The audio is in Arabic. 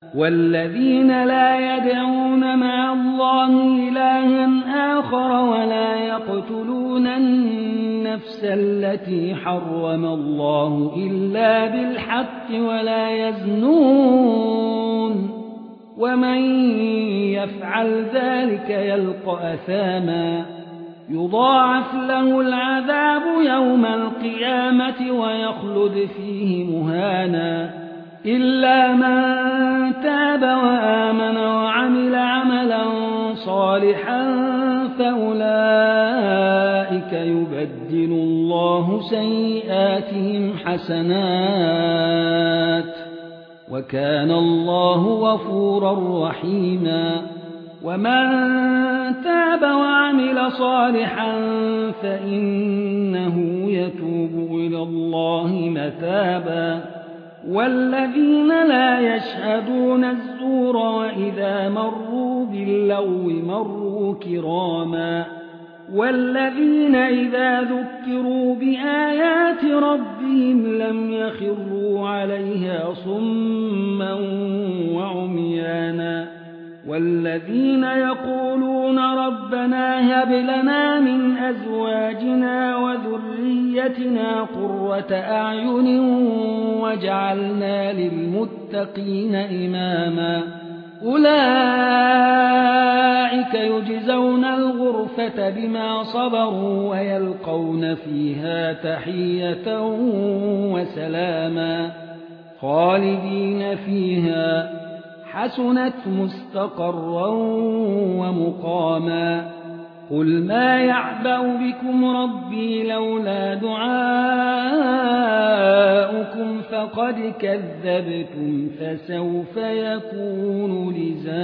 والذين لا يدعون مع الله إلها آخر ولا يقتلون النفس التي حرم الله إلا بالحق ولا يزنون ومن يفعل ذلك يلقى أثاما يضاعف له العذاب يوم القيامة ويخلد فيه مهانا إلا من تاب وآمن وعمل عملا صالحا فأولئك يبدل الله سيئاتهم حسنات وكان الله غفورا رحيما ومن تاب وعمل صالحا فإنه يتوب إلى الله متابا والذين لا يشهدون الزور وإذا مروا باللغو مروا كراما والذين إذا ذكروا بآيات ربهم لم يخروا عليها صما وعميانا والذين يقولون ربنا هب لنا من أزواجنا وذريتنا قرة أعين وجعلنا للمتقين إماما أولئك يجزون الغرفة بما صبروا ويلقون فيها تحية وسلاما خالدين فيها حسنت مستقرا ومقاما قل ما يعبأ بكم ربي لولا دعاؤكم فقد كذبتم فسوف يكون لزاما